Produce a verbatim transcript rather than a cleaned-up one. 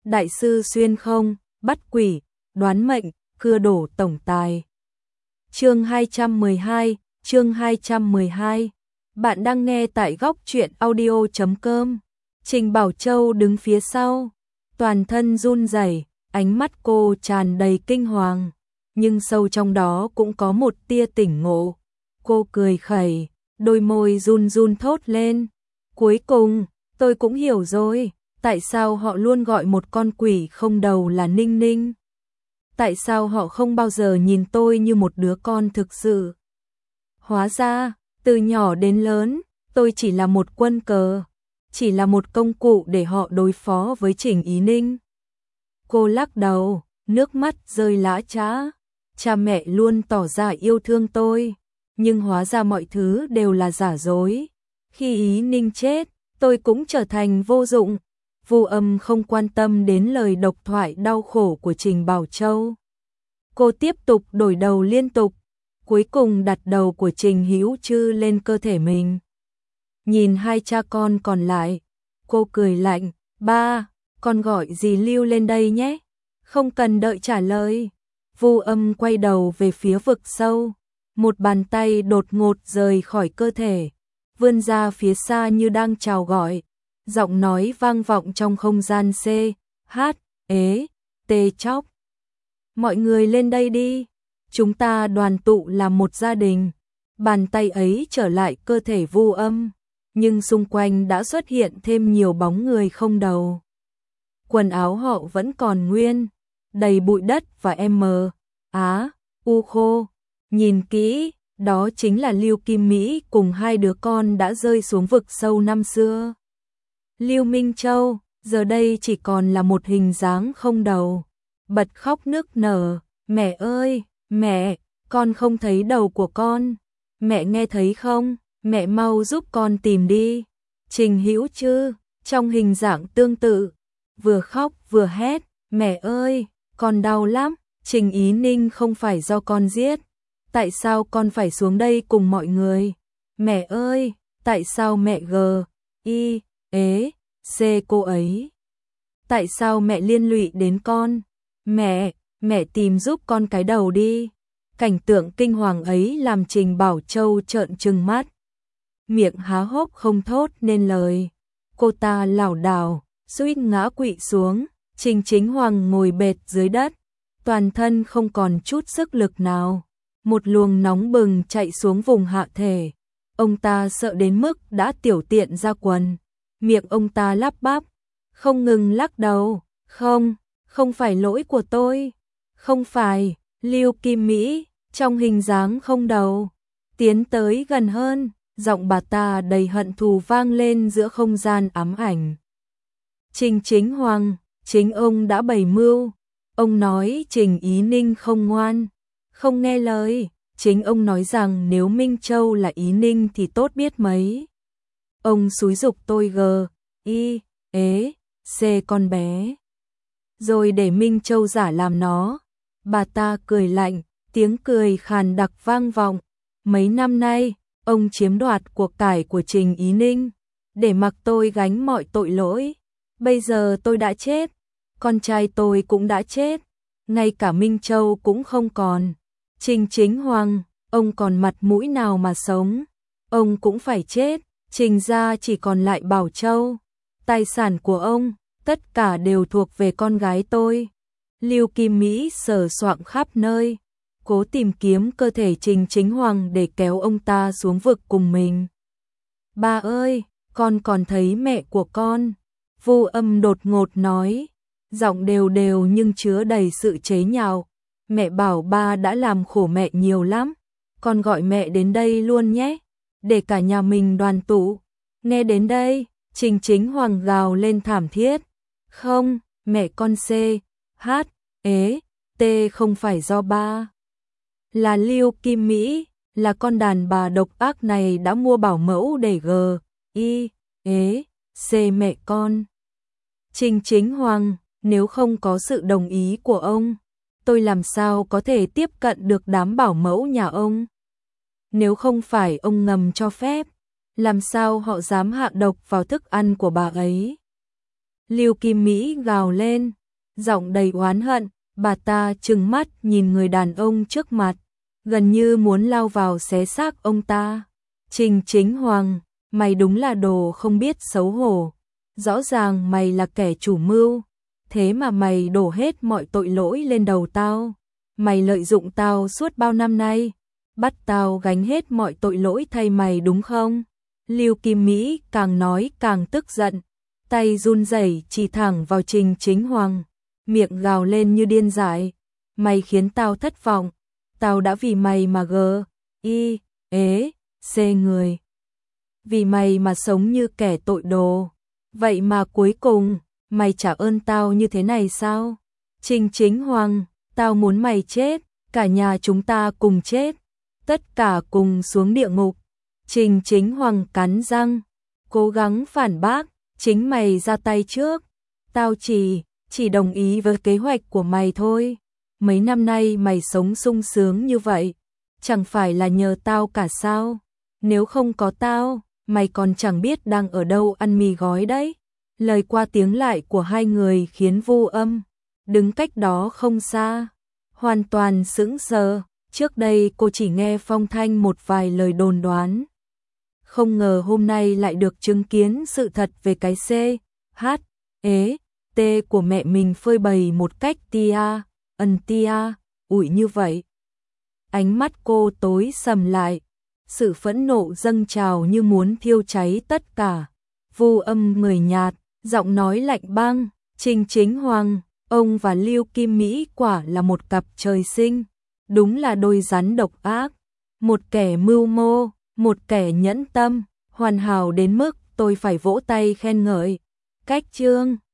đại sư xuyên không, bắt quỷ, đoán mệnh, cưa đổ tổng tài. Chương hai trăm mười hai, chương hai trăm mười hai. Bạn đang nghe tại góc truyện audio chấm com. Trình Bảo Châu đứng phía sau, toàn thân run rẩy, ánh mắt cô tràn đầy kinh hoàng, nhưng sâu trong đó cũng có một tia tỉnh ngộ. Cô cười khẩy, đôi môi run run thốt lên, cuối cùng, tôi cũng hiểu rồi, tại sao họ luôn gọi một con quỷ không đầu là Ninh Ninh. Tại sao họ không bao giờ nhìn tôi như một đứa con thực sự. Hóa ra, từ nhỏ đến lớn, tôi chỉ là một quân cờ, chỉ là một công cụ để họ đối phó với Trình Ý Ninh. Cô lắc đầu, nước mắt rơi lã chã. Cha mẹ luôn tỏ ra yêu thương tôi, nhưng hóa ra mọi thứ đều là giả dối. Khi Ý Ninh chết, tôi cũng trở thành vô dụng. Vu Âm không quan tâm đến lời độc thoại đau khổ của Trình Bảo Châu. Cô tiếp tục đổi đầu liên tục, cuối cùng đặt đầu của Trình Hữu Trư lên cơ thể mình. Nhìn hai cha con còn lại, cô cười lạnh, ba, con gọi dì Lưu lên đây nhé, không cần đợi trả lời. Vu Âm quay đầu về phía vực sâu, một bàn tay đột ngột rời khỏi cơ thể, vươn ra phía xa như đang chào gọi. Giọng nói vang vọng trong không gian C, H, ế, T chóc. Mọi người lên đây đi, chúng ta đoàn tụ làm một gia đình. Bàn tay ấy trở lại cơ thể Vu Âm, nhưng xung quanh đã xuất hiện thêm nhiều bóng người không đầu. Quần áo họ vẫn còn nguyên, đầy bụi đất và M, Á, U khô. Nhìn kỹ, đó chính là Lưu Kim Mỹ cùng hai đứa con đã rơi xuống vực sâu năm xưa. Lưu Minh Châu, giờ đây chỉ còn là một hình dáng không đầu, bật khóc nức nở, mẹ ơi, mẹ, con không thấy đầu của con, mẹ nghe thấy không, mẹ mau giúp con tìm đi. Trình Hữu Trư, trong hình dạng tương tự, vừa khóc vừa hét, mẹ ơi, con đau lắm, Trình Ý Ninh không phải do con giết, tại sao con phải xuống đây cùng mọi người, mẹ ơi, tại sao mẹ g, y, ế, c cô ấy? Tại sao mẹ liên lụy đến con? Mẹ, mẹ tìm giúp con cái đầu đi. Cảnh tượng kinh hoàng ấy làm Trình Bảo Châu trợn trừng mắt, miệng há hốc không thốt nên lời. Cô ta lảo đảo, suýt ngã quỵ xuống. Trình Chính Hoàng ngồi bệt dưới đất, toàn thân không còn chút sức lực nào. Một luồng nóng bừng chạy xuống vùng hạ thể. Ông ta sợ đến mức đã tiểu tiện ra quần. Miệng ông ta lắp bắp, không ngừng lắc đầu, không, không phải lỗi của tôi, không phải. Lưu Kim Mỹ, trong hình dáng không đầu, tiến tới gần hơn, giọng bà ta đầy hận thù vang lên giữa không gian ám ảnh. Trình Chính Hoàng, chính ông đã bày mưu, ông nói Trình Ý Ninh không ngoan, không nghe lời, chính ông nói rằng nếu Minh Châu là Ý Ninh thì tốt biết mấy. Ông xúi giục tôi g, y, ế, c con bé, rồi để Minh Châu giả làm nó. Bà ta cười lạnh, tiếng cười khàn đặc vang vọng. Mấy năm nay, ông chiếm đoạt cuộc cải của Trình Ý Ninh, để mặc tôi gánh mọi tội lỗi. Bây giờ tôi đã chết, con trai tôi cũng đã chết, ngay cả Minh Châu cũng không còn. Trình Chính Hoàng, ông còn mặt mũi nào mà sống? Ông cũng phải chết. Trình gia chỉ còn lại Bảo Châu, tài sản của ông, tất cả đều thuộc về con gái tôi. Lưu Kim Mỹ sờ soạng khắp nơi, cố tìm kiếm cơ thể Trình Chính Hoàng để kéo ông ta xuống vực cùng mình. Ba ơi, con còn thấy mẹ của con. Vu Âm đột ngột nói, giọng đều đều nhưng chứa đầy sự chế nhạo. Mẹ bảo ba đã làm khổ mẹ nhiều lắm, con gọi mẹ đến đây luôn nhé, để cả nhà mình đoàn tụ. Nghe đến đây, Trình Chính Hoàng gào lên thảm thiết. Không, mẹ con C, H, ế, T không phải do ba. Là Lưu Kim Mỹ, là con đàn bà độc ác này đã mua bảo mẫu để g, y, ế, c mẹ con. Trình Chính Hoàng, nếu không có sự đồng ý của ông, tôi làm sao có thể tiếp cận được đám bảo mẫu nhà ông? Nếu không phải ông ngầm cho phép, làm sao họ dám hạ độc vào thức ăn của bà ấy? Lưu Kim Mỹ gào lên, giọng đầy oán hận, bà ta trừng mắt nhìn người đàn ông trước mặt, gần như muốn lao vào xé xác ông ta. Trình Chính Hoàng, mày đúng là đồ không biết xấu hổ, rõ ràng mày là kẻ chủ mưu, thế mà mày đổ hết mọi tội lỗi lên đầu tao. Mày lợi dụng tao suốt bao năm nay, bắt tao gánh hết mọi tội lỗi thay mày đúng không? Lưu Kim Mỹ càng nói càng tức giận, tay run rẩy chỉ thẳng vào Trình Chính Hoàng, miệng gào lên như điên dại. Mày khiến tao thất vọng, tao đã vì mày mà gờ, y, ế, xê người. Vì mày mà sống như kẻ tội đồ, vậy mà cuối cùng, mày trả ơn tao như thế này sao? Trình Chính Hoàng, tao muốn mày chết, cả nhà chúng ta cùng chết, tất cả cùng xuống địa ngục. Trình Chính Hoàng cắn răng, cố gắng phản bác, chính mày ra tay trước, tao chỉ, chỉ đồng ý với kế hoạch của mày thôi. Mấy năm nay mày sống sung sướng như vậy, chẳng phải là nhờ tao cả sao? Nếu không có tao, mày còn chẳng biết đang ở đâu ăn mì gói đấy. Lời qua tiếng lại của hai người khiến Vu Âm đứng cách đó không xa, hoàn toàn sững sờ. Trước đây cô chỉ nghe phong thanh một vài lời đồn đoán, không ngờ hôm nay lại được chứng kiến sự thật về cái C, H, ế, T của mẹ mình phơi bày một cách tia, ẩn tia, ủi như vậy. Ánh mắt cô tối sầm lại, sự phẫn nộ dâng trào như muốn thiêu cháy tất cả. Vu Âm người nhạt, giọng nói lạnh băng, Trình Chính Hoàng, ông và Lưu Kim Mỹ quả là một cặp trời sinh, đúng là đôi rắn độc ác, một kẻ mưu mô, một kẻ nhẫn tâm, hoàn hảo đến mức tôi phải vỗ tay khen ngợi. Cách chương